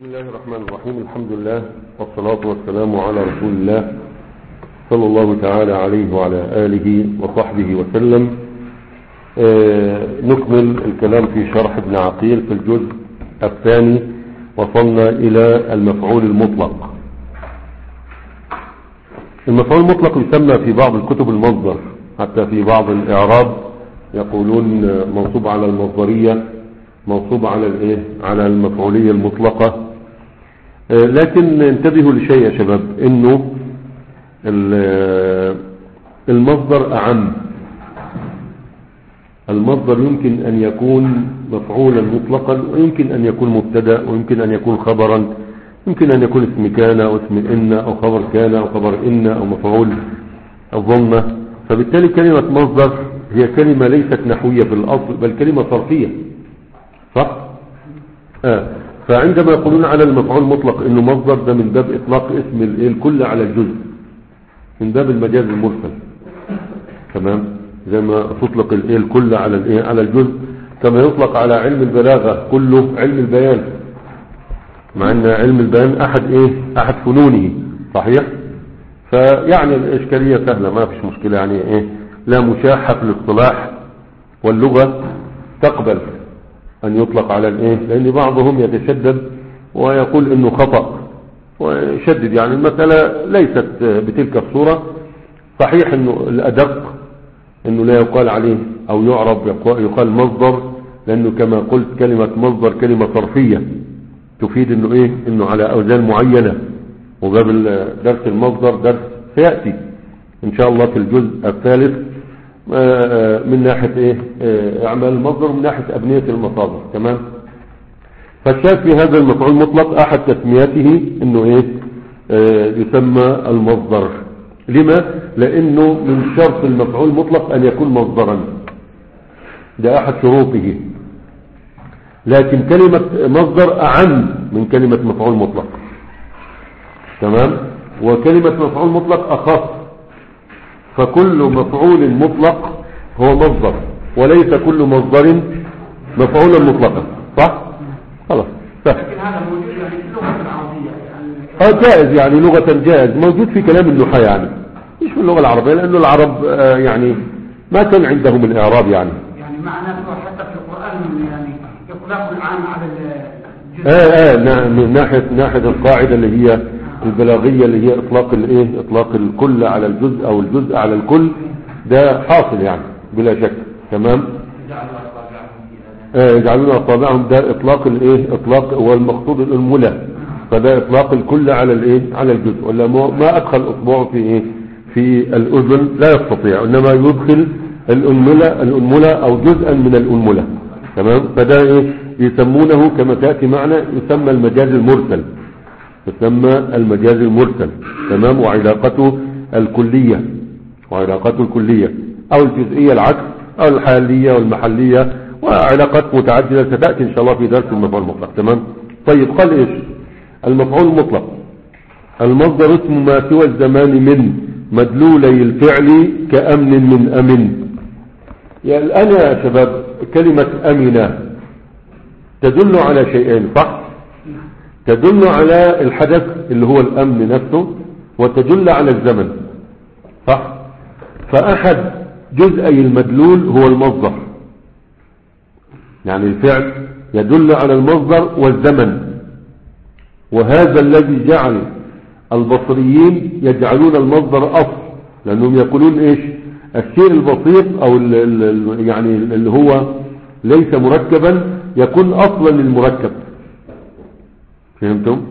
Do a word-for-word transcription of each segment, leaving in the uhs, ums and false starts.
بسم الله الرحمن الرحيم. الحمد لله والصلاة والسلام على رسول الله صلى الله تعالى عليه وعلى آله وصحبه وسلم. آه نكمل الكلام في شرح ابن عقيل في الجزء الثاني. وصلنا إلى المفعول المطلق. المفعول المطلق يسمى في بعض الكتب المصدر، حتى في بعض الإعراب يقولون منصوب على المصدرية، منصوب على الايه على المفعولية المطلقة. آه لكن انتبهوا لشيء يا شباب، انه المصدر اعم. المصدر يمكن ان يكون مفعولا مطلقا، ويمكن ان يكون مبتدا، ويمكن ان يكون خبرا، يمكن ان يكون اسم كان او اسم ان او خبر كان او خبر ان او مفعول الضمه. فبالتالي كلمة مصدر هي كلمة ليست نحوية في الاصل، بل كلمة صرفية، صح؟ آه. فعندما يقولون على المفعول المطلق انه مصدر، ده من باب اطلاق اسم الكل على الجزء، من باب المجاز المرسل. تمام؟ زي ما تطلق الكل على الايه على الجزء، كما يطلق على علم البلاغة كله علم البيان، مع ان علم البيان احد ايه احد فنونه، صحيح؟ فيعني الاشكالية سهلة، ما فيش مشكلة، يعني ايه لا مشاحة في الاصطلاح، واللغة تقبل ان يطلق على الايه، لان بعضهم يتشدد ويقول انه خطأ ويشدد. يعني المسألة ليست بتلك الصورة. صحيح انه الادق انه لا يقال عليه او يعرب يقال مصدر، لانه كما قلت كلمة مصدر كلمة صرفية تفيد انه ايه انه على اوزان معينة. وباب درس المصدر درس سيأتي ان شاء الله في الجزء الثالث من ناحية ايه اعمال المصدر ومن ناحية ابنية المصادر. تمام؟ فالشاهد في هذا المفعول المطلق احد تسمياته انه ايه اه يسمى المصدر. لما؟ لانه من شرط المفعول المطلق ان يكون مصدرا، ده احد شروطه. لكن كلمة مصدر اعم من كلمة مفعول مطلق. تمام؟ وكلمة مفعول مطلق اخص. فكل مفعول مطلق هو مصدر، وليس كل مصدر مفعولا مطلقا، صح؟ خلاص سهل. لكن هذا موجود يعني في اللغة العربية يعني اه جائز، يعني لغة جائز، موجود في كلام النحاة، يعني مش في اللغة العربية، لأنه العرب آه يعني ما كان عندهم الإعراب. يعني يعني معناه حتى في القرآن يعني يطلق العام على الجزء. اه اه من ناحية ناحية القاعدة اللي هي البلاغية، اللي هي اطلاق الايه اطلاق الكل على الجزء او الجزء على الكل، ده حاصل يعني بلا شك. تمام؟ يجعلون اصابعهم، ده اطلاق الايه اطلاق والمقصود الانملة، فده اطلاق الكل على الايه على الجزء. ولا ما ادخل اصبعه في ايه في الاذن لا يستطيع، انما يدخل الانملة الانملة او جزءا من الانملة. تمام؟ فده ايه يسمونه كما تأتي معنا يسمى المجاز المرسل، تسمى المجاز المرسل. تمام؟ وعلاقته الكلية وعلاقته الكلية او الجزئية العكس، او الحالية والمحلية، وعلاقات متعددة ستأتي ان شاء الله في درس المفعول المطلق. تمام؟ طيب قال ايش المفعول المطلق؟ المصدر اسم ما سوى الزمان من مدلولي الفعل كأمن من أمن. يعني الآن يا شباب كلمة أمنة تدل على شيئين، صح؟ تدل على الحدث اللي هو الأمن نفسه، وتدل على الزمن، صح؟ فأحد جزئي المدلول هو المصدر، يعني الفعل يدل على المصدر والزمن. وهذا الذي جعل البصريين يجعلون المصدر أصل، لأنهم يقولون إيش الشيء البسيط أو ال ال يعني اللي هو ليس مركبا يكون أصلا للمركب. فهمتم؟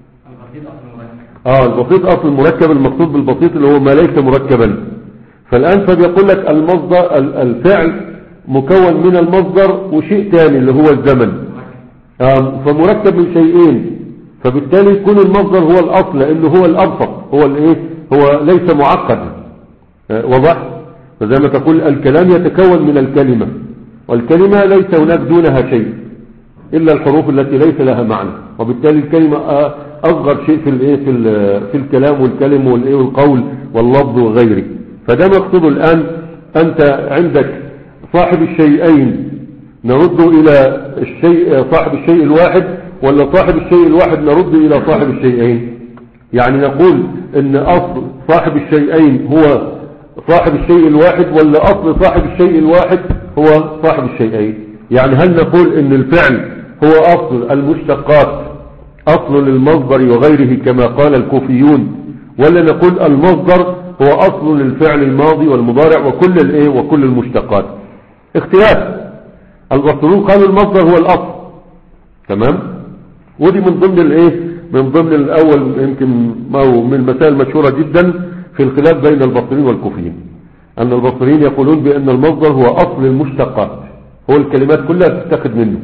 اه البسيط اصل المركب، المقصود بالبسيط اللي هو ما ليس مركبا. فالان فبيقول لك المصدر الفعل مكون من المصدر وشيء ثاني اللي هو الزمن، آه فمركب من شيئين، فبالتالي يكون المصدر هو الاصل لانه هو الابسط، هو الايه هو ليس معقد. آه وضح؟ فزي ما تقول الكلام يتكون من الكلمة، والكلمة ليس هناك دونها شيء إلا الحروف التي ليس لها معنى، وبالتالي الكلمة أصغر شيء في الايه في في الكلام والكلم والايه والقول واللفظ وغيره. فده مقصود. الآن أنت عندك صاحب الشيئين نرد إلى الشيء صاحب الشيء الواحد ولا صاحب الشيء الواحد نرد إلى صاحب الشيئين؟ يعني نقول ان اصل صاحب الشيئين هو صاحب الشيء الواحد، ولا اصل صاحب الشيء الواحد هو صاحب الشيئين؟ يعني هل نقول ان الفعل هو اصل المشتقات، اصل للمصدر وغيره كما قال الكوفيون، ولا نقول المصدر هو اصل للفعل الماضي والمضارع وكل الايه وكل المشتقات؟ اختلاف. البصريون قالوا المصدر هو الاصل، تمام. ودي من ضمن الايه من ضمن الاول يمكن من المسائل المشهوره جدا في الخلاف بين البصريين والكوفيين، ان البصريين يقولون بان المصدر هو اصل المشتقات، هو الكلمات كلها تتخذ منه،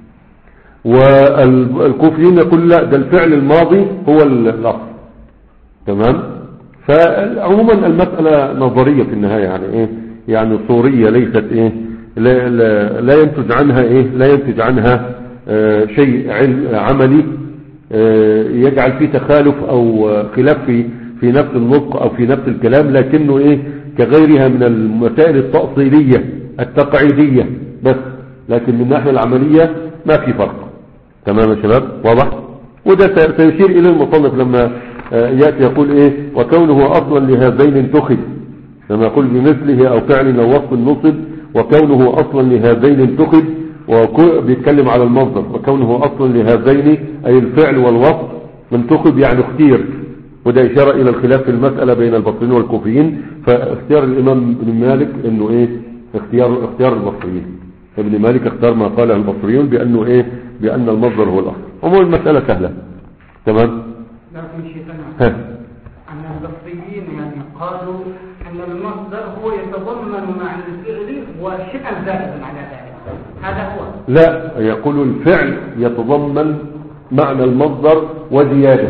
والكوفيين يقول لا، ده الفعل الماضي هو الاصل، تمام. فعموما المساله نظريه في النهايه، يعني ايه يعني صوريه، ليست ايه لا, لا, لا ينتج عنها ايه لا ينتج عنها آه شيء عملي آه يجعل فيه تخالف او خلاف في في نفس النطق او في نفس الكلام، لكنه ايه كغيرها من المسائل التأصيلية التقعيدية بس، لكن من الناحية العملية ما في فرق. تمام يا شباب، واضح؟ وده سيشير الى المصنف لما آه يأتي يقول ايه وكونه اصلا لهذين انتخذ، لما يقول بمثله او فعل او وصف نصب، وكونه اصلا لهذين انتخذ، وبيتكلم على المصدر، وكونه اصلا لهذين اي الفعل والوصف منتخب يعني اختير، وده اشاره الى الخلاف في المساله بين البصريين والكوفيين. فاختيار الامام ابن مالك انه ايه اختيار اختيار البصريين، ابن مالك اختار ما قاله البصريون بانه ايه بان المصدر هو الاصل. عموما المساله سهله، تمام. لكن شيخنا ان البصريين يعني قالوا ان المصدر هو يتضمن معنى الفعل وشيئا زائدا على ذلك، هذا هو. لا، يقول الفعل يتضمن معنى المصدر وزياده.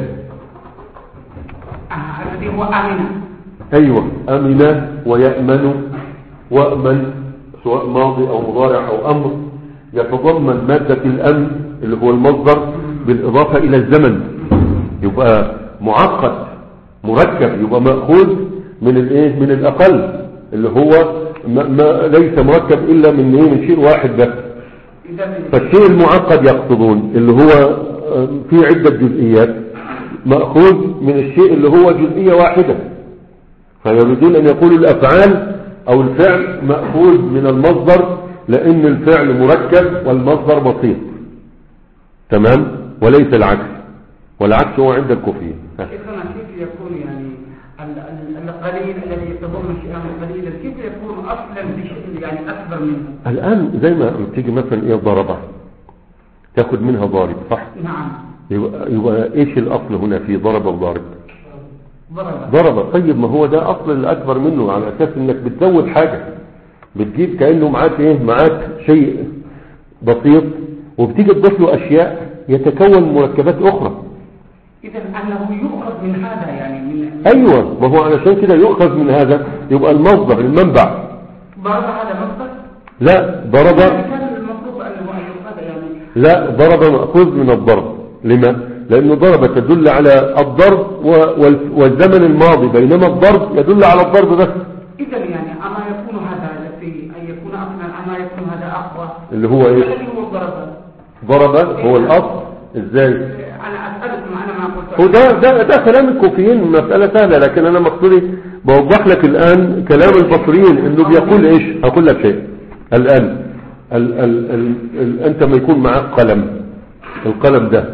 الذي هو امن. ايوه، امن ويأمن، وأمن سواء ماضي او مضارع او امر، يتضمن مادة الامن اللي هو المصدر بالاضافة الى الزمن، يبقى معقد مركب، يبقى مأخوذ من الايه من الاقل اللي هو ما ما ليس مركب الا من ايه من شيء واحد بس. فالشيء المعقد يقصدون اللي هو في عدة جزئيات مأخوذ من الشيء اللي هو جزئية واحدة، فيريدون ان يقولوا الافعال او الفعل مأخوذ من المصدر لان الفعل مركب والمصدر بسيط، تمام، وليس العكس، والعكس هو عند الكوفيين. كيف يكون يعني القليل الذي يتضمن شيئا قليلا كيف يكون اصلا بشيء يعني اكبر منه؟ الان زي ما تيجي مثلا ايه ضربه تاخد منها ضارب، صح؟ نعم. يبقى, يبقى ايش الاصل هنا في ضرب وضارب؟ ضرب. ضرب. طيب ما هو ده اصل الاكبر منه، على اساس انك بتزود حاجه، بتجيب كانه معاك ايه معاك شيء بسيط وبتيجي تضيف له اشياء يتكون مركبات اخرى. إذا أنه يؤخذ من هذا يعني من أيوة، ما هو علشان كده يؤخذ من هذا، يبقى المصدر المنبع. ضرب هذا مصدر؟ لا، ضرب كان المفروض أنه يؤخذ يعني لا، ضرب مأخوذ من الضرب. لما؟ لأن ضرب تدل على الضرب والزمن الماضي، بينما الضرب يدل على الضرب بس. إذا يعني أما يكون هذا في أن يكون أصلا أما يكون هذا أقوى اللي هو إيه؟ الذي هو ضرب. ضرب هو الأصل. إزاي؟ أنا أسألكم أنا ما قلت. وده ده ده كلام الكوفيين، مسألة سهلة، لكن أنا مقصودي بوضح لك الآن كلام البصريين إنه بيقول إيش. هقول لك شيء الآن. ال ال ال ال أنت ما يكون معك قلم، القلم ده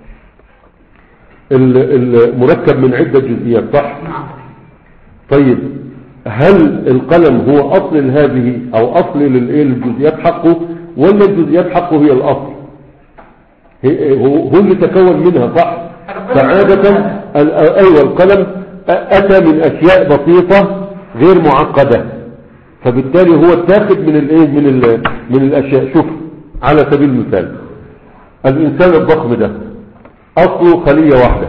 المركب من عدة جزئيات، صح؟ نعم. طيب هل القلم هو أصل هذه أو أصل للجزئيات حقه، ولا الجزئيات حقه هي الأصل؟ هو اللي تكون منها، صح؟ فعادة أيوة القلم أتى من أشياء بسيطة غير معقدة، فبالتالي هو التاخد من الايه من ال من الأشياء. شوف على سبيل المثال الإنسان الضخم ده أصله خلية واحدة،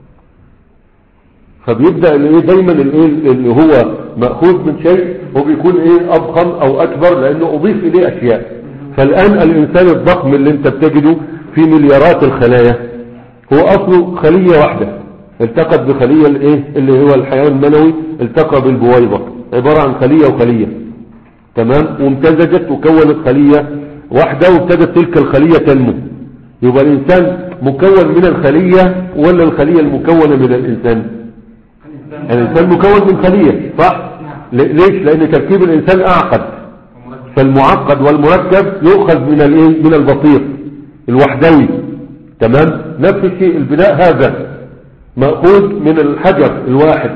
فبيبدأ الايه دايما الايه اللي هو مأخوذ من شيء هو بيكون ايه أضخم أو أكبر لأنه أضيف إليه أشياء. فالآن الإنسان الضخم اللي انت بتجده في مليارات الخلايا هو أصله خلية واحدة التقت بخلية الايه اللي هو الحيوان المنوي التقى بالبويضة، عبارة عن خلية وخلية، تمام، وامتزجت وكونت خلية واحدة وابتدت تلك الخلية تنمو. يبقى الإنسان مكون من الخلية ولا الخلية المكونة من الإنسان؟ الإنسان مكون من خلية صح؟ ليش؟ لأن تركيب الإنسان أعقد، فالمعقد والمركب يؤخذ من الايه؟ من البسيط الوحدوي. تمام. نفس الشيء البناء هذا مأخوذ من الحجر الواحد،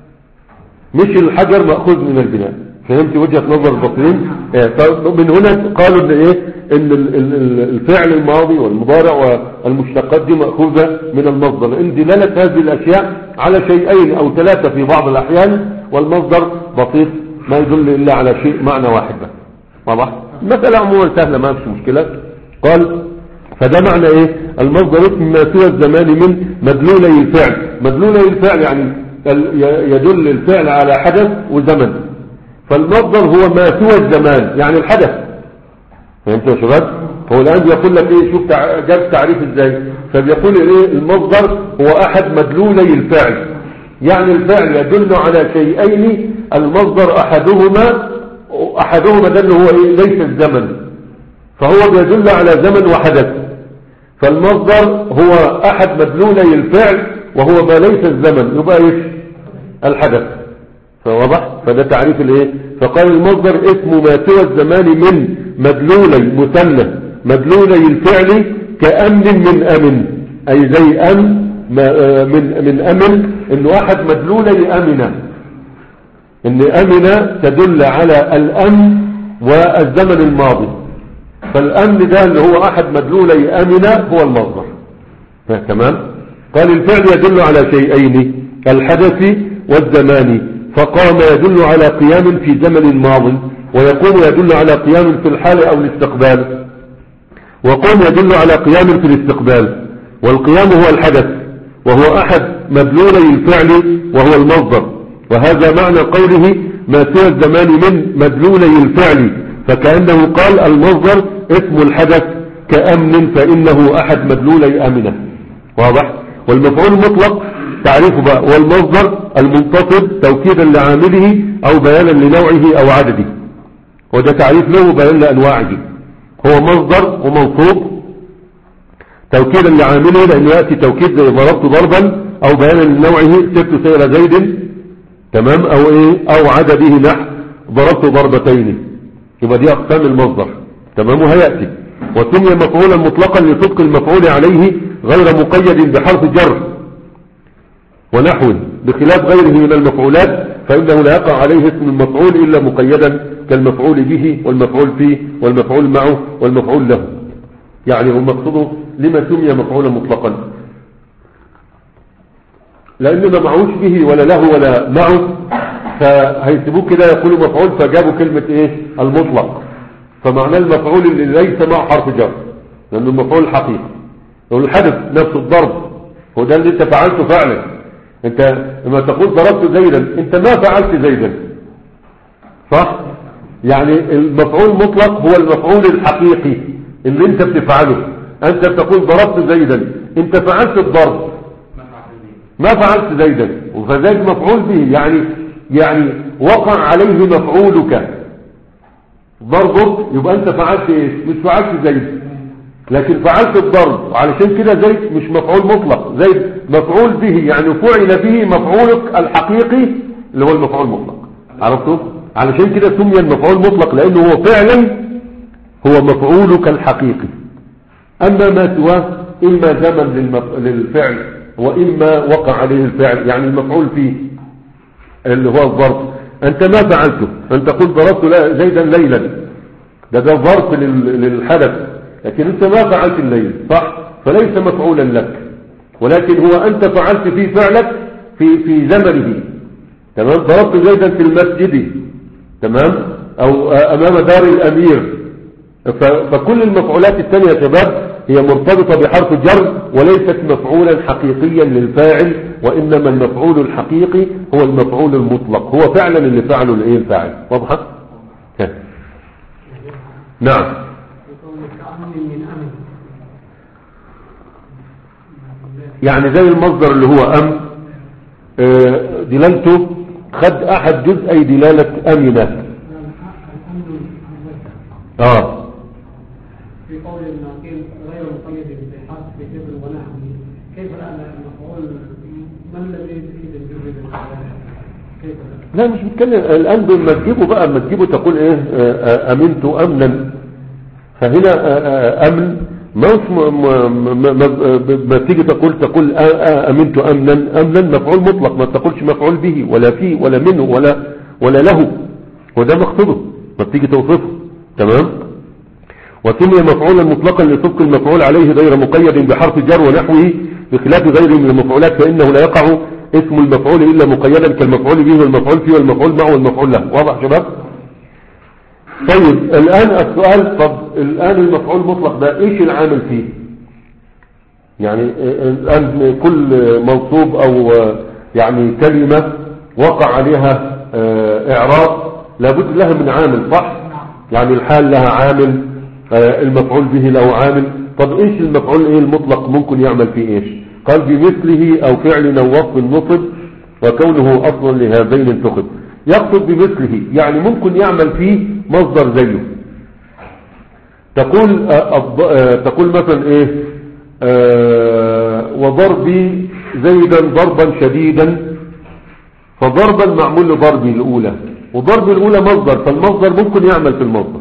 مش الحجر مأخوذ من البناء. فهمت وجهة نظر البصريين؟ من هنا قالوا ان ايه ان الفعل الماضي والمضارع والمشتقات دي مأخوذة من المصدر، لان دلالة هذه الاشياء على شيئين او ثلاثة في بعض الاحيان، والمصدر بسيط ما يدل الا على شيء معنى واحد بس. واضح؟ المسألة عموما سهلة ما فيش مشكلة. قال فده معنى ايه؟ المصدر اسم ما سوى الزمان من مدلولي الفعل. مدلولي الفعل يعني يدل الفعل على حدث وزمن، فالمصدر هو ما سوى الزمان يعني الحدث. فهمت يا شباب؟ هو الآن بيقول لك ايه؟ شوف جاب تعريف ازاي. فبيقول ايه؟ المصدر هو احد مدلولي الفعل، يعني الفعل يدل على شيئين، المصدر احدهما احدهما ده اللي هو ايه؟ ليس الزمن، فهو بيدل على زمن وحدث. فالمصدر هو احد مدلولي الفعل وهو ما ليس الزمن، يبقى ايش؟ الحدث. فواضح؟ فده تعريف الايه؟ فقال المصدر اسم ما سوى الزمان من مدلولي مثنى مدلولي الفعل كأمن من أمن، أي زي أمن من من أمن، إنه أحد مدلولي أمنة، إن أمنة تدل على الأمن والزمن الماضي، فالأمن ده اللي هو أحد مدلولي أمنة هو المصدر. تمام. قال الفعل يدل على شيئين، الحدث والزمان، فقام يدل على قيام في زمن ماض، ويقوم يدل على قيام في الحال أو الاستقبال، وقوم يدل على قيام في الاستقبال، والقيام هو الحدث وهو أحد مدلولي الفعل وهو المصدر. وهذا معنى قوله ما سوى الزمان من مدلولي الفعل، فكأنه قال المصدر اسم الحدث كأمن فإنه أحد مدلولي أمنة. واضح؟ والمفعول المطلق تعريفه بقى والمصدر المنتصب توكيدا لعامله أو بيانا لنوعه أو عدده، وده تعريف له بيان لأنواعه. هو مصدر ومنصوب توكيدا لعامله، لأنه يأتي توكيد زي ضربت ضربا، أو بيانا لنوعه سبت سير زيد، تمام، أو إيه أو عدده نحو ضربت ضربتين. يبقى دي أقسام المصدر. تمام. وهيأتي وسمي مفعولا مطلقا لصدق المفعول عليه غير مقيد بحرف جر ونحوه، بخلاف غيره من المفعولات فإنه لا يقع عليه اسم المفعول إلا مقيدا كالمفعول به والمفعول فيه والمفعول معه والمفعول له. يعني هم مقصده لما سمي مفعولا مطلقا، لأنه ما معوش به ولا له ولا معه، فهيسيبوه كده يقولوا مفعول، فجابوا كلمة ايه؟ المطلق. فمعنى المفعول اللي ليس معه حرف جر، لأنه المفعول الحقيقي. والحدث نفس الضرب هو ده اللي انت فعلته فعلا. انت لما تقول ضربت زيدا انت ما فعلت زيدا، صح؟ يعني المفعول المطلق هو المفعول الحقيقي اللي انت بتفعله. انت بتقول ضربت زيدا، انت فعلت الضرب ما فعلت زيدا، وفذلك مفعول به يعني يعني وقع عليه مفعولك ضربك، يبقى انت فعلت ايش؟ مش فعلت زيد، لكن فعلت الضرب، علشان كده زيد مش مفعول مطلق، زيد مفعول به، يعني فعل به مفعولك الحقيقي اللي هو المفعول المطلق. عرفتوا؟ علشان كده سمي المفعول مطلق، لانه هو فعلا هو مفعولك الحقيقي. اما ما سواه اما زمن للمف... للفعل واما وقع عليه الفعل، يعني المفعول فيه اللي هو الضرب انت ما فعلته، انت قلت ضربت زيدا ليلا، ده ده ظرف للحدث، لكن انت ما فعلت الليل، صح؟ فليس مفعولا لك، ولكن هو انت فعلت فيه فعلك في في زمنه. تمام. ضربت زيدا في المسجد، تمام، او امام دار الامير. فكل المفعولات الثانية يا شباب هي مرتبطة بحرف جر وليست مفعولا حقيقيا للفاعل، وإنما المفعول الحقيقي هو المفعول المطلق، هو فعلا اللي فعله الايه الفاعل. واضحة؟ نعم. يعني زي المصدر اللي هو أم دلالته خد أحد جزئي دلالة أمنة. آه في قول الناقل غير مقيد بحرف جر ونحو. المفعول ما الذي يفيد الجزء كيف؟ لا مش بتكلم الآن لما تجيبه بقى لما تجيبه تقول ايه امنت امنا، فهنا امن ما ما تيجي تقول تقول امنت امنا، امنا مفعول مطلق، ما تقولش مفعول به ولا فيه ولا منه ولا ولا له، وده مقصده ما بتيجي توصفه. تمام. وسمي مفعولا مطلقا لصدق المفعول عليه غير مقيد بحرف جر ونحوه بخلاف غيره من المفعولات، فإنه لا يقع اسم المفعول إلا مقيدا كالمفعول به والمفعول فيه والمفعول معه والمفعول له. واضح شباب؟ طيب الآن السؤال، طب الآن المفعول المطلق ده ايش العامل فيه؟ يعني الآن كل منصوب او يعني كلمة وقع عليها اعراب لابد لها من عامل، صح؟ يعني الحال لها عامل، المفعول به له عامل. طب ايش المفعول ايه المطلق ممكن يعمل فيه ايش؟ قال بمثله او فعل او وصف نصب وكونه اصلا لهذين انتخب. يقصد بمثله يعني ممكن يعمل فيه مصدر زيه. تقول تقول مثلا ايه وضربي زيدا ضربا شديدا، فضربا معمول لضربي الاولى، وضربي الاولى مصدر، فالمصدر ممكن يعمل في المصدر.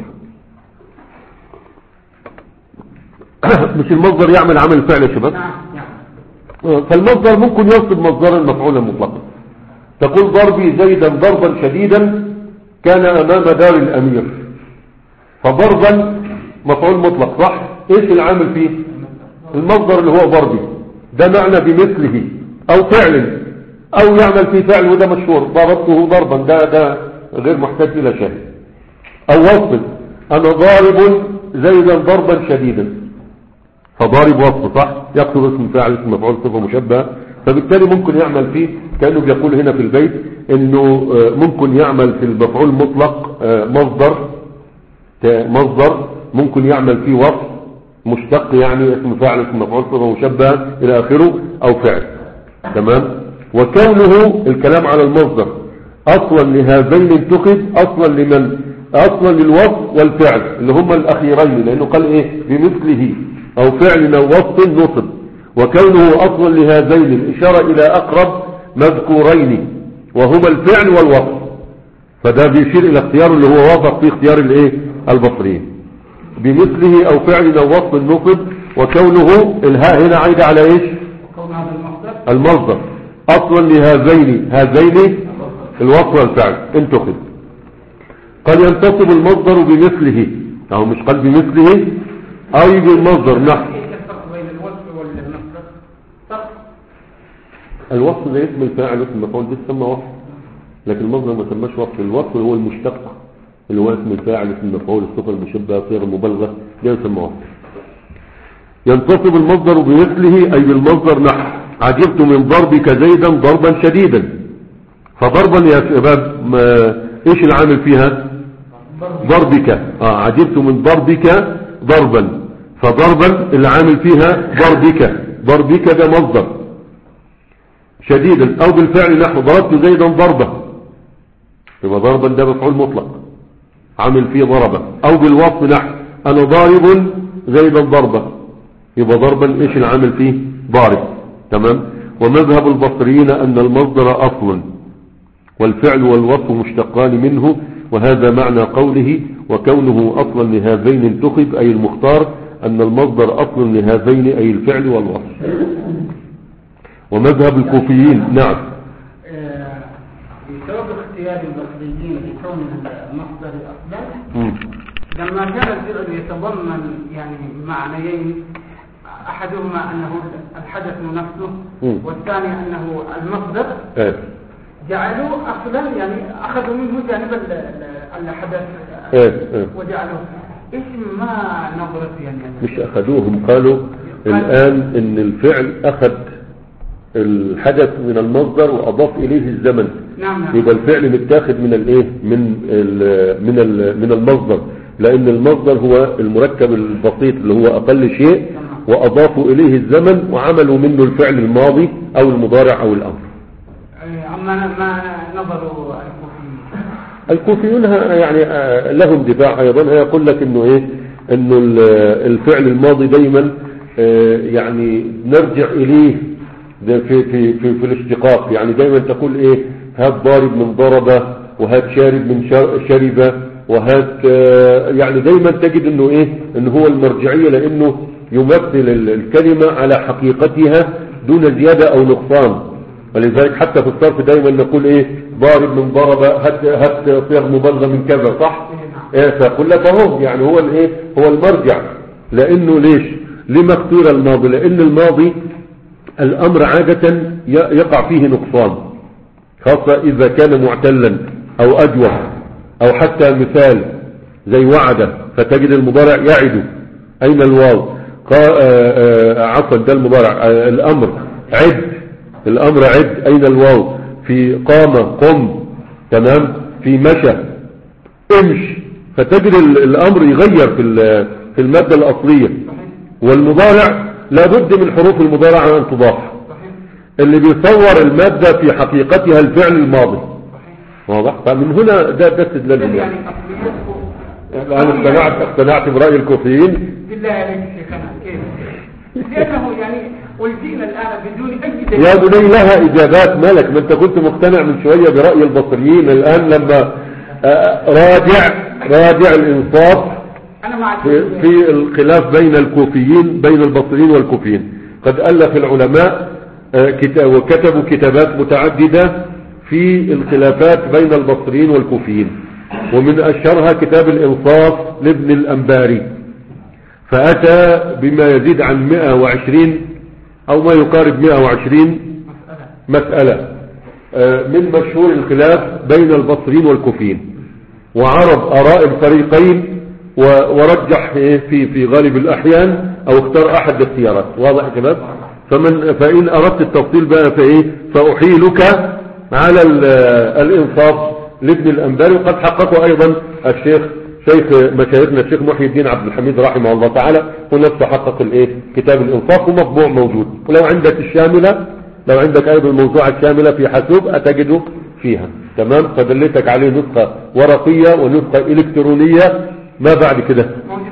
مش المصدر يعمل عمل الفعل يا شباب؟ فالمصدر ممكن ينصب مصدرا مفعولا مطلقا. تقول ضربي زيدا ضربا شديدا كان امام دار الامير، فضربا مفعول مطلق، صح؟ ايش العامل فيه؟ المصدر اللي هو ضربي، ده معنى بمثله او فعل او يعمل فيه فعل، وده مشهور ضربته ضربا، ده ده غير محتاج الى شيء. او وصف انا ضارب زيدا ضربا شديدا، فضارب وصف، صح؟ يقصد اسم فاعل اسم مفعول صفه مشبهه، فبالتالي ممكن يعمل فيه كانه بيقول هنا في البيت انه ممكن يعمل في المفعول المطلق مصدر مصدر ممكن يعمل فيه وصف مشتق يعني اسم فاعل اسم مفعول صفه مشبهه الى اخره او فعل. تمام. وكونه الكلام على المصدر اصلا لهذين انتخب، اصلا لمن؟ اصلا للوصف والفعل اللي هما الاخيرين، لانه قال ايه بمثله او فعل او وصف نصب، وكونه اصلا لهذين الاشاره الى اقرب مذكورين وهما الفعل والوصف، فده بيشير الى اختياره اللي هو وافق في اختيار الايه البصريين. بمثله او فعل او وصف نصب، وكونه الهاء هنا عايده على ايش؟ المصدر اصلا لهذين، هذين الوصف والفعل انتخب. قال ينتصب المصدر بمثله، او مش قال بمثله او يجي المصدر نحو. الوصف ده اسم الفاعل اسم المفعول ده يسمى وصف، لكن المصدر ما سماش وصف. الوصف هو المشتق اللي هو اسم الفاعل اسم المفعول الصفه المشبهه صيغه المبالغه، ده يسمى وصف. ينتصب المصدر بمثله اي بالمصدر نحو عجبت من ضربك زيدا ضربا شديدا، فضربا يا شباب ايش العامل فيها؟ ضربك. اه عجبت من ضربك ضربا، فضربا العامل فيها ضربك، ضربك ده مصدر. شديدا او بالفعل نحو ضربت زيدا ضربه، يبقى ضربا ده مفعول مطلق عامل فيه ضربه، او بالوصف نحو انا ضارب زيدا ضربه، يبقى ضربا ايش العامل فيه؟ ضارب. تمام. ومذهب البصريين ان المصدر اصل والفعل والوصف مشتقان منه، وهذا معنى قوله وكونه اصلا لهذين انتخب، اي المختار ان المصدر اصل لهذين اي الفعل والوصف. ومذهب الكوفيين نعم بسبب اختيار البصريين لكون المصدر الأصل لما كان الفعل يتضمن يعني معنيين، أحدهما أنه الحدث نفسه والثاني أنه المصدر، جعلوه أصلا يعني أخذوا منه جانب الحدث وجعلوه اسم ما نظرت يعني. مش أخذوهم، قالوا الآن إن الفعل أخذ الحدث من المصدر واضاف اليه الزمن. نعم نعم. يبقى الفعل متاخد من الايه من ال من ال من المصدر، لان المصدر هو المركب البسيط اللي هو اقل شيء، واضافوا اليه الزمن وعملوا منه الفعل الماضي او المضارع او الامر. اما ما نظروا الكوفيون يعني لهم دفاع ايضا، هيقول لك انه ايه انه الفعل الماضي دايما يعني نرجع اليه ده في في في, في الاشتقاق، يعني دايما تقول ايه، هات ضارب من ضرب، وهات شارب من شرب، وهات آه يعني دايما تجد انه ايه، انه هو المرجعية، لانه يمثل الكلمة على حقيقتها دون زيادة او نقصان. ولذلك حتى في الصرف دايما نقول ايه، ضارب من ضرب، هات هات صيغ مبالغة من كذا، صح؟ ايه، فقل لك اهو يعني هو الايه، هو المرجع. لانه ليش؟ لما اختير الماضي؟ لان الماضي الامر عادة يقع فيه نقصان، خاصة اذا كان معتلا او اجوف، او حتى مثال زي وعد، فتجد المضارع يعد، اين الواو؟ عفوا ده المضارع. الامر عد، الامر عد، اين الواو؟ في قام قم، تمام، في مشى امشي، فتجد الامر يغير في في المادة الاصلية. والمضارع لابد من حروف المضارع ان تضاف، اللي بيصور المادة في حقيقتها الفعل الماضي، واضح؟ فمن هنا ده ده استدلال يعني. انا اقتنعت اقتنعت برأي الكوفيين. بالله عليك شيخنا كيف؟ لانه يعني ولجئنا الان بدون اي دليل. يا بني لها اجابات، مالك؟ ما انت كنت مقتنع من شوية برأي البصريين، الان لما راجع راجع الانصاف في, في الخلاف بين الكوفيين، بين البصريين والكوفيين. قد ألف العلماء وكتبوا كتابات متعددة في الخلافات بين البصريين والكوفيين، ومن أشهرها كتاب الإنصاف لابن الأنباري، فأتى بما يزيد عن مئة وعشرين أو ما يقارب مئة وعشرين مسألة من مشهور الخلاف بين البصريين والكوفيين، وعرض آراء الفريقين ورجح في في غالب الأحيان أو اختار أحد الاختيارات. واضح يا شباب؟ فمن فإن أردت التفصيل بقى فإيه، فأحيلك على الإنصاف لابن الأنباري، وقد حققه أيضا الشيخ شيخ مشايخنا الشيخ محي الدين عبد الحميد رحمه الله تعالى، ونفسه حقق الايه كتاب الإنصاف، ومطبوع موجود. ولو عندك الشاملة، لو عندك أيضا الموضوع الشاملة في حاسوب أتجده فيها، تمام؟ فدلتك عليه نسخة ورقية ونسخة إلكترونية. ما بعد كده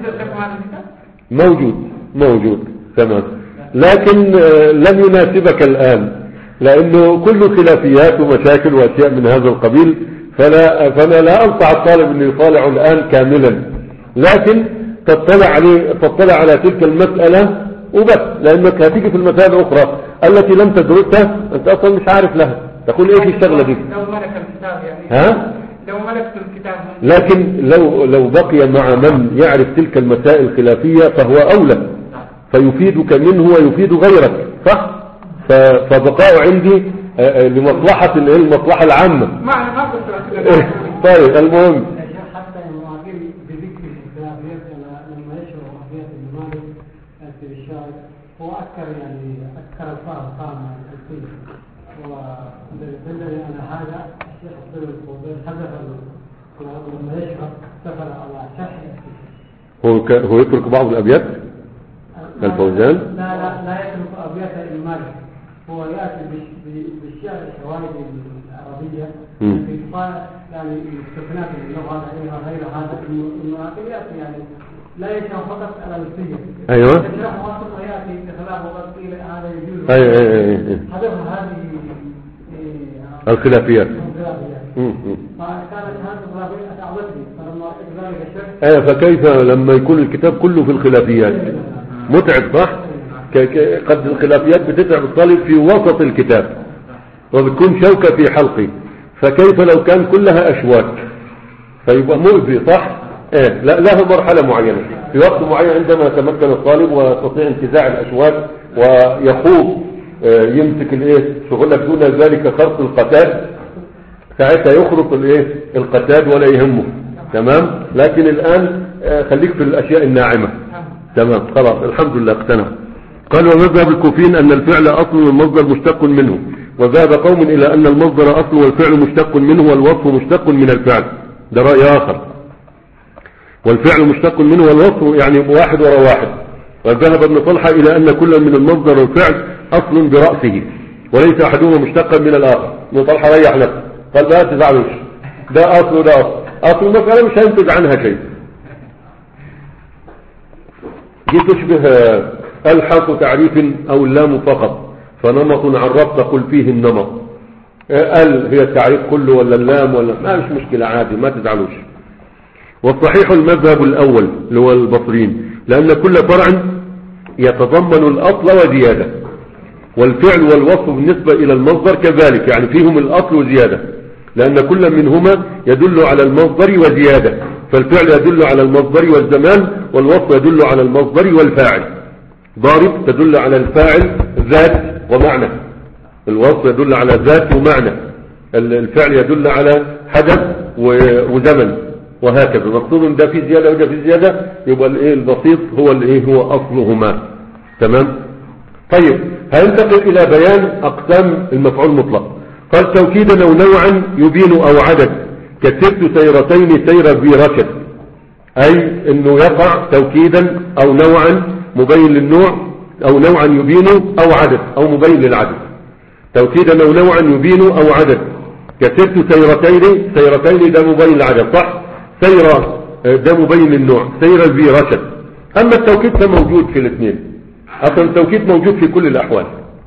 موجود موجود تمام، لكن لم يناسبك الآن، لأنه كل خلافيات ومشاكل وأشياء من هذا القبيل، فلا فأنا لا أنصح الطالب أن يطالع الآن كاملا، لكن تطلع عليه تطلع على تلك المسألة وبس، لأنك هتيجي في المسائل الأخرى التي لم تدرسها أنت أصلا مش عارف لها، تقول إيش الشغلة دي؟ لو ملك الكتاب يعني ها؟ لو ملكت الكتاب. لكن لو لو بقي مع من يعرف تلك المسائل الخلافية فهو أولى، فيفيدك منه ويفيد غيرك، صح؟ فبقاء عندي لمصلحة المصلحة العامة. معنى ما طيب المهم حتى المعاقل بذكر الخلافيات لما يشرح خلافيات الممالك في الشارع هو أكثر يعني أكثر الفهم فهم الكل، ودل على هذا الشيخ الطيب الفوزان حذف لما يشرح سفر على شرح هو ك... هو يترك بعض الأبيات الفوزان؟ لا لا لا يترك أبيات المالك، هو يأتي بالشعر الشوائد العربية في يعني استثناء اللغة غير غير هذا المعاقل يأتي يعني لا يشرح فقط على السير. أيوة. يشرح وسط يأتي بخلاف وقت قيل هذا يجوز. أيوة أيوة أيوة. حذف هذه الخلافيات. فكانت هذه الخلافيات أعوتني فلما رأيت ذلك الشك. أيوة، فكيف لما يكون الكتاب كله في الخلافيات؟ متعب صح؟ قد الخلافيات بتتعب الطالب في وسط الكتاب وبتكون شوكة في حلقه، فكيف لو كان كلها أشواك فيبقى مؤذي، صح؟ ايه لا له مرحلة معينة، في وقت معين عندما يتمكن الطالب ويستطيع انتزاع الأشواك ويخوض يمسك الايه شغلك دون ذلك خرط القتاد، ساعتها يخرط الايه القتاد ولا يهمه، تمام؟ لكن الآن خليك في الأشياء الناعمة، تمام؟ خلاص الحمد لله اقتنع. قال ومذهب الكوفيين أن الفعل أصل والمصدر مشتق منه، وذهب قوم إلى أن المصدر أصل والفعل مشتق منه والوصف مشتق من الفعل، ده رأي آخر، والفعل مشتق منه والوصف يعني واحد وراء واحد. وذهب ابن طلحة إلى أن كل من المصدر والفعل أصل برأسه وليس أحدهما مشتقا من الآخر. ابن طلحة ريح نفسه قال لا تزعلوش، ده أصل وده أصل، أصل المسألة مش هينتج عنها شيء. دي تشبه الحرف تعريف أو اللام فقط، فنمط عرفت قل فيه النمط. ال هي التعريف كله ولا اللام ولا ما مش مشكلة عادي ما تزعلوش. والصحيح المذهب الأول اللي هو البصريين، لأن كل فرع يتضمن الأصل وزيادة، والفعل والوصف بالنسبة إلى المصدر كذلك، يعني فيهم الأصل وزيادة، لأن كل منهما يدل على المصدر وزيادة، فالفعل يدل على المصدر والزمان، والوصف يدل على المصدر والفاعل. ضارب تدل على الفاعل ذات ومعنى، الوصف يدل على ذات ومعنى، الفعل يدل على حدث وزمن، وهكذا. مقصود ده في زيادة وده في زيادة، يبقى الايه البسيط هو الايه هو أصلهما. تمام. طيب هننتقل إلى بيان أقسام المفعول المطلق. قال توكيدا أو نوعا يبين أو عدد، كسرت سيرتين سير ذي رشد، أي أنه يقع توكيدا أو نوعا مبين للنوع، أو نوعا يبين أو عدد أو مبين للعدد. توكيدا أو نوعا يبين أو عدد، كسرت سيرتين سيرتين ده مبين للعدد صح، سير ده مبين للنوع، سير ذي رشد. أما التوكيد فموجود في الاثنين، أصلا التوكيد موجود في كل الأحوال،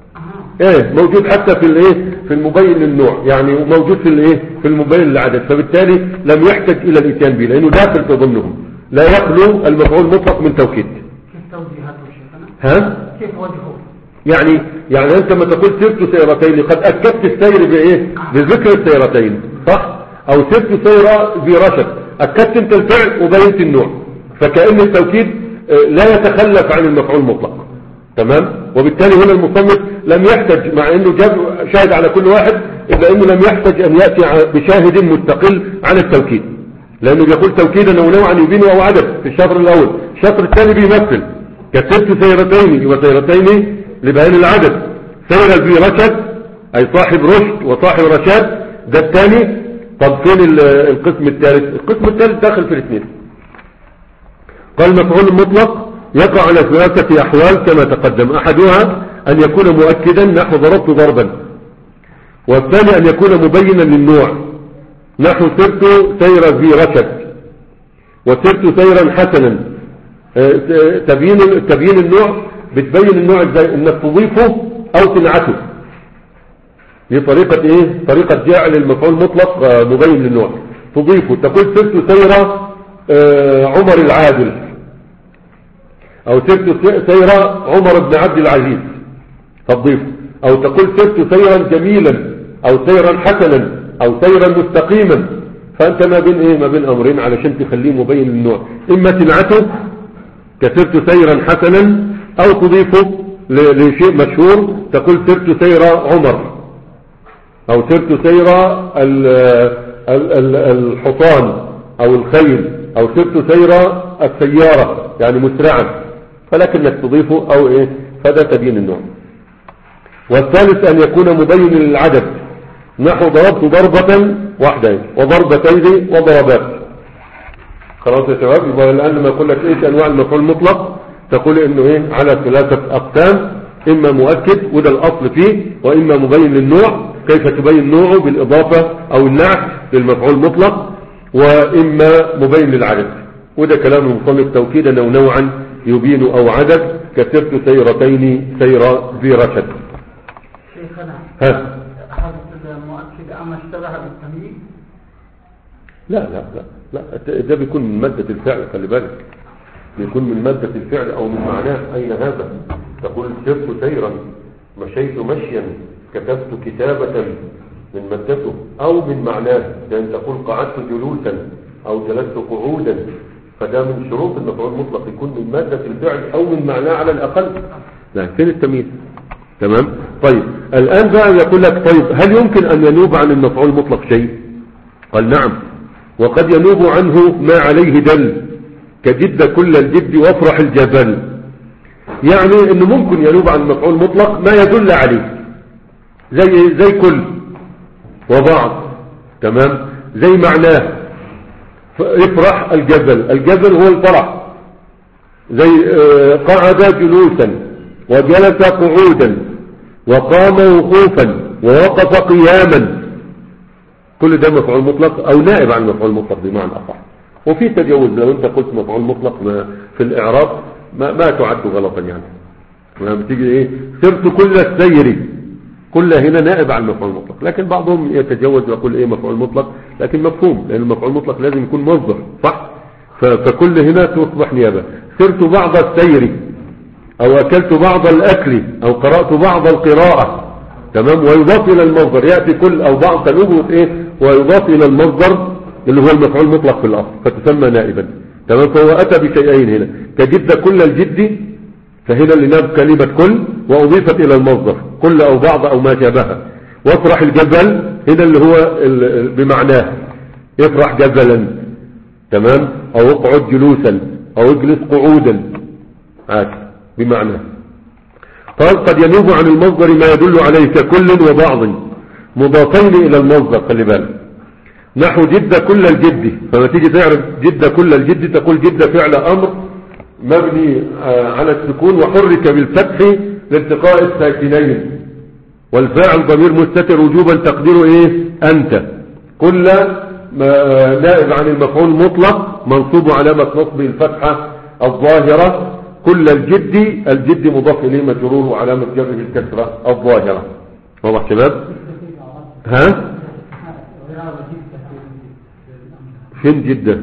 ايه موجود حتى في الايه في المبين للنوع، يعني موجود في الايه في المبين للعدد، فبالتالي لم يحتاج الى الاتيان به لانه داخل في ضمنهم، لا يخلو المفعول المطلق من توكيد. كيف توجيهاته شيخنا؟ ها كيف وجهه؟ يعني يعني انت لما تقول سرت سيرتين قد اكدت السير بايه بذكر السيرتين صح، او سرت سيره برشد اكدت انت الفعل وبينت النوع، فكأن التوكيد لا يتخلف عن المفعول المطلق. تمام. وبالتالي هنا المصنف لم يحتاج، مع انه جاب شاهد على كل واحد، الا انه لم يحتاج ان ياتي بشاهد مستقل عن التوكيد، لانه بيقول توكيدا او نوعا يبين او عدد في الشطر الاول. الشطر الثاني بيمثل كسرت سيرتين وسيرتين لبيان العدد، سير ذي رشد اي صاحب رشد وصاحب رشاد ده الثاني. طب فين القسم الثالث؟ القسم الثالث داخل في الاثنين. قال المفعول المطلق يقع على ثلاثة أحوال كما تقدم، أحدها أن يكون مؤكدا نحو ضربت ضربا، والثاني أن يكون مبينا للنوع نحو سرت سير ذي رشد، وسرت سيرا حسنا. تبيين تبيين النوع بتبين النوع ازاي؟ انك تضيفه او تنعته. دي طريقة ايه؟ طريقة جعل المفعول مطلق مبين للنوع. تضيفه، تقول سرت سير عمر العادل، او سرت سير عمر بن عبد العزيز فتضيفه، او تقول سرت سيرا جميلا او سيرا حسنا او سيرا مستقيما. فانت ما بين ايه؟ ما بين امرين علشان تخليه مبين للنوع، اما تنعته كسرت سيرا حسنا، او تضيفه لشيء مشهور تقول سرت سير عمر، او سرت سير الحصان او الخيل، او سرت سير السيارة يعني مسرعا، فلكنك تضيفه او ايه، فده تبين النوع. والثالث ان يكون مبين للعدد نحو ضربت ضربة واحدة وضربتين وضربات. خلاص يا شباب. يبقى الان لما اقول لك ايش انواع المفعول المطلق تقول انه ايه على ثلاثة اقسام، اما مؤكد وده الاصل فيه، واما مبين للنوع كيف تبين نوعه بالاضافة او النعت للمفعول المطلق، واما مبين للعدد وده كلام المصنف توكيدا او نوعا يبين او عدد كسرت سيرتين سير ذي رشد. شيخنا ها هذا مؤكد اما اشتبه بالتمييز؟ لا لا لا لا ده بيكون من مادة الفعل، خلي بالك بيكون من مادة الفعل او من معناه. اين هذا؟ تقول سرت سيرا، مشيت مشيا، كتبت كتابة من مادته، او من معناه كأن تقول قعدت جلوسا او جلست قعودا، فده من شروط المفعول المطلق يكون من مادة الفعل او من معناه على الاقل. لا فين التمييز؟ تمام. طيب الان بقى يقول لك طيب هل يمكن ان ينوب عن المفعول المطلق شيء؟ قال نعم، وقد ينوب عنه ما عليه دل كجد كل الجد وافرح الجبل. يعني انه ممكن ينوب عن المفعول المطلق ما يدل عليه، زي زي كل وبعض. تمام. زي معناه افرح الجبل، الجبل هو الفرح. زي قعد جلوسا وجلس قعودا وقام وقوفا ووقف قياما، كل ده مفعول مطلق او نائب عن المفعول المطلق بمعنى اصح. وفي تجاوز، لو انت قلت مفعول مطلق في الاعراب ما, ما تعد غلطا يعني. لما بتيجي ايه سرت كل السير، كل هنا نائب عن المفعول المطلق، لكن بعضهم يتجوز ويقول ايه مفعول مطلق، لكن مفهوم لان المفعول المطلق لازم يكون مصدر صح، فكل هنا تصبح نيابة. سرت بعض السير او اكلت بعض الاكل او قرأت بعض القراءة، تمام، ويضاف الى المصدر، يأتي كل او بعض تنوبه ايه ويضاف الى المصدر اللي هو المفعول المطلق في الاصل فتسمى نائبا، تمام. فهو اتى بشيئين هنا، كجد كل الجد، فهنا اللي ناب كلمة كل واضيفت الى المصدر كل او بعض او ما شابهها. وافرح الجبل هنا اللي هو بمعناه افرح جبلا، تمام، او اقعد جلوسا او اجلس قعودا، هذا بمعنى. قال قد ينوب عن المصدر ما يدل عليه ككل وبعض مضافين الى المصدر، خلي بالك، نحو جد كل الجد، فما تيجي تعرف جد كل الجد تقول جد فعل امر مبني على السكون وحرك بالفتح لالتقاء الساكنين، والفاعل ضمير مستتر وجوبا تقديره ايه انت، كل نائب عن المفعول مطلق منصوب علامة نصبه الفتحة الظاهرة، كل الجد الجد مضاف اليه مجرور وعلامة جره الكسرة الظاهرة. واضح شباب؟ ها فين جدة؟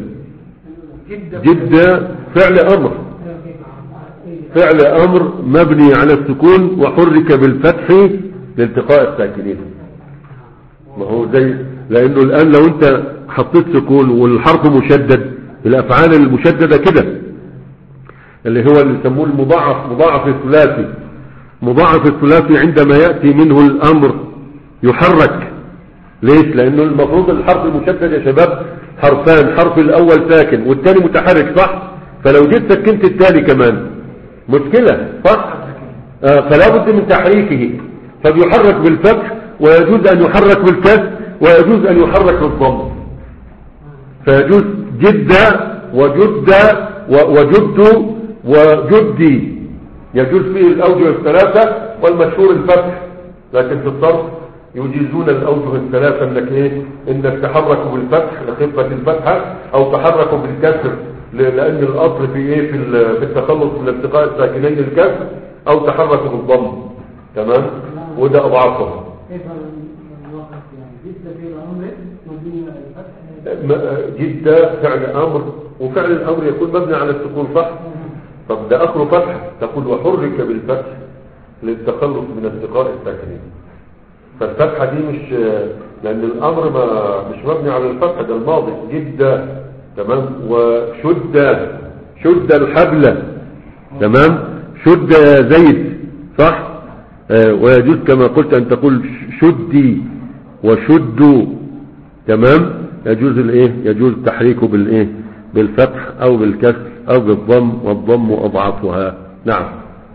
جدة فعل امر، فعل امر مبني على السكون وحرك بالفتح لالتقاء الساكنين. ما هو زي لانه الان لو انت حطيت سكون والحرف مشدد، الافعال المشددة كده اللي هو اللي يسموه المضاعف، مضاعف الثلاثي، مضاعف الثلاثي عندما يأتي منه الامر يحرك. ليش؟ لانه المفروض الحرف المشدد يا شباب حرفان، حرف الاول ساكن والثاني متحرك صح، فلو جيت سكنت الثاني كمان مشكلة صح، آه فلا بد من تحريكه، فبيحرك بالفتح ويجوز ان يحرك بالكسر ويجوز ان يحرك بالضم، فيجوز جد وجد وجد وجدي، يجوز فيه الاوجه الثلاثة والمشهور الفتح، لكن في الصرف يجيزون الاوجه الثلاثة انك ايه انك تحرك بالفتح لخفة الفتحة او تحرك بالكسر لان الاصل في ايه في في التخلص من التقاء الساكنين الكسر، او تحرك بالضم، تمام، وده اضعفه. جدة فعل امر، وفعل الامر يكون مبني على السكون صح، طب ده اخره فتح، تقول وحرك بالفتح للتخلص من التقاء الساكنين، فالفتحة دي مش لان الامر ما مش مبني على الفتح، ده الماضي جدة، تمام. وشد شد الحبل، تمام، شد يا زيد صح، آه ويجوز كما قلت ان تقول شدي وشدوا، تمام، يجوز الايه يجوز تحريكه بالايه بالفتح او بالكسر او بالضم، والضم اضعفها. نعم.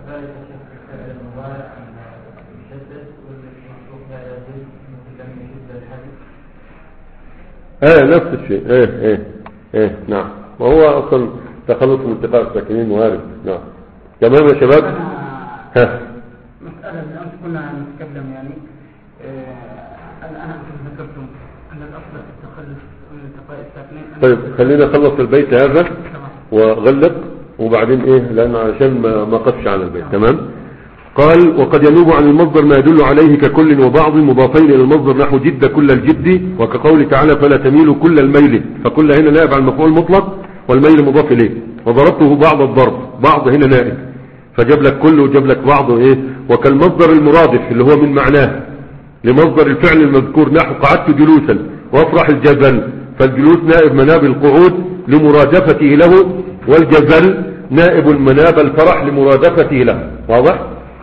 اه نفس الشيء، ايه ايه ايه نعم، وهو اصلا تخلص من التقاء الساكنين وارد. نعم تمام يا شباب. ها مسألة الآن كنا نتكلم يعني الآن أنتم ذكرتم أن الأفضل التخلص من التقاء الساكنين. طيب خلينا نخلص البيت هذا وغلق وبعدين ايه لان عشان ما ما قفش على البيت. تمام. قال وقد ينوب عن المصدر ما يدل عليه ككل وبعض مضافين الى المصدر نحو جد كل الجد، وكقوله تعالى فلا تميلوا كل الميل، فكل هنا نائب عن المفعول المطلق والميل مضاف اليه، وضربته بعض الضرب، بعض هنا نائب فجاب لك كل وجاب لك بعض ايه، وكالمصدر المرادف اللي هو من معناه لمصدر الفعل المذكور نحو قعدت جلوسا وافرح الجبل، فالجلوس نائب مناب القعود لمرادفته له، والجبل نائب مناب الفرح لمرادفته له. واضح؟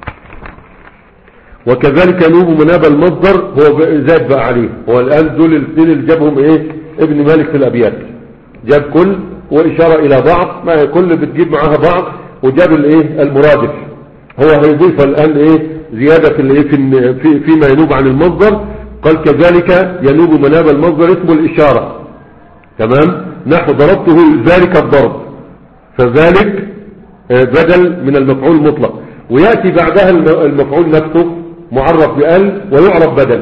وكذلك نوب مناب المصدر هو زاد بقى عليه، هو الآن دول الاثنين اللي جابهم ايه ابن مالك في الابيات، جاب كل واشارة الى بعض، ما هي كل بتجيب معاها بعض، وجاب الايه المرادف، هو هيضيف الان ايه زيادة في الايه في فيما ينوب عن المصدر. قال كذلك ينوب مناب المصدر اسم الاشارة، تمام، نحو ضربته ذلك الضرب، فذلك بدل من المفعول المطلق، ويأتي بعدها المفعول نفسه معرف بأل ويعرف بدل،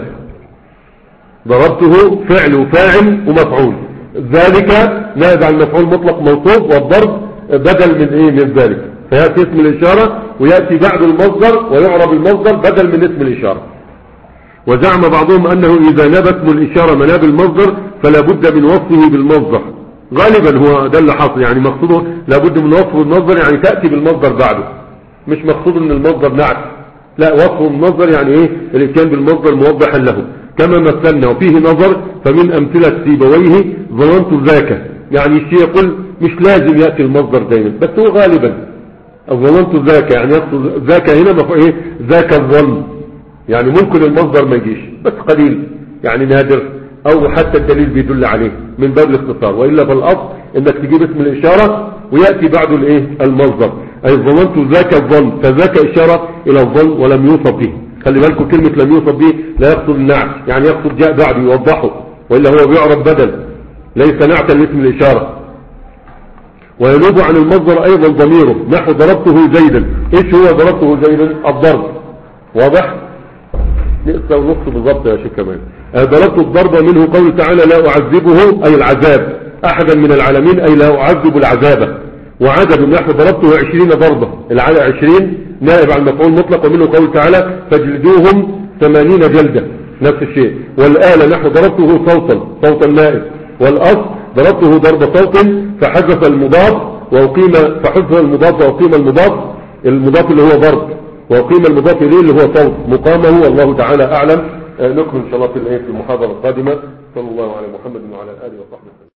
ضربته فعل وفاعل ومفعول، ذلك نائب عن المفعول مطلق موصوف، والضرب بدل من ايه من ذلك، فيأتي اسم الإشارة ويأتي بعد المصدر ويعرب المصدر بدل من اسم الإشارة. وزعم بعضهم أنه إذا نبى اسم الإشارة مناب المصدر فلا بد من وصفه بالمصدر. غالبا هو ده اللي حاصل، يعني مقصوده لا بد من وصفه بالمصدر، يعني تأتي بالمصدر بعده، مش مقصود ان المصدر نعت، لا وصفه بالمصدر يعني ايه الاتيان بالمصدر موضحا له. كما مثلنا وفيه نظر فمن أمثلة سيبويه ظننت ذاك، يعني الشيء يقول مش لازم يأتي المصدر دائما، بس هو غالبا ظننت ذاك يعني يقصد ذاك هنا مفعول ايه ذاك الظن، يعني ممكن المصدر ما يجيش بس قليل يعني نادر، او حتى الدليل بيدل عليه من باب الاختصار، وإلا فالأصل انك تجيب اسم الإشارة ويأتي بعده الايه المصدر، اي ظننت ذاك الظن، فذاك إشارة الى الظن ولم يوصف به. خلي بالكم كلمة لم يوصف به لا يقصد النعت، يعني يقصد جاء بعده يوضحه، وإلا هو بيعرب بدل ليس نعتا لاسم الإشارة. وينوب عن المصدر ايضا ضميره، نحو ضربته زيدا. ايش هو ضربته زيدا؟ الضرب، واضح؟ نقصى ونص بالضبط يا شيخ كمان. ضربت الضرب منه قول تعالى لا أعذبه أي العذاب أحدا من العالمين، أي لا أعذب العذاب. وعدد نحو ضربته عشرين ضربة، العدد عشرين نائب عن مفعول مطلق، ومنه قول تعالى فاجلدوهم ثمانين جلدة، نفس الشيء. والآلة نحو ضربته صوتا، صوتا نائب. والأصل ضربته ضرب صوت فحذف المضاف وأقيم، فحذف المضاف وأقيم المضاف، المضاف اللي هو ضرب، وأقيم المضاف إليه اللي هو صوت مقامه، والله تعالى أعلم. نكمل إن شاء الله في المحاضرة القادمة. صلى الله على محمد وعلى آله وصحبه.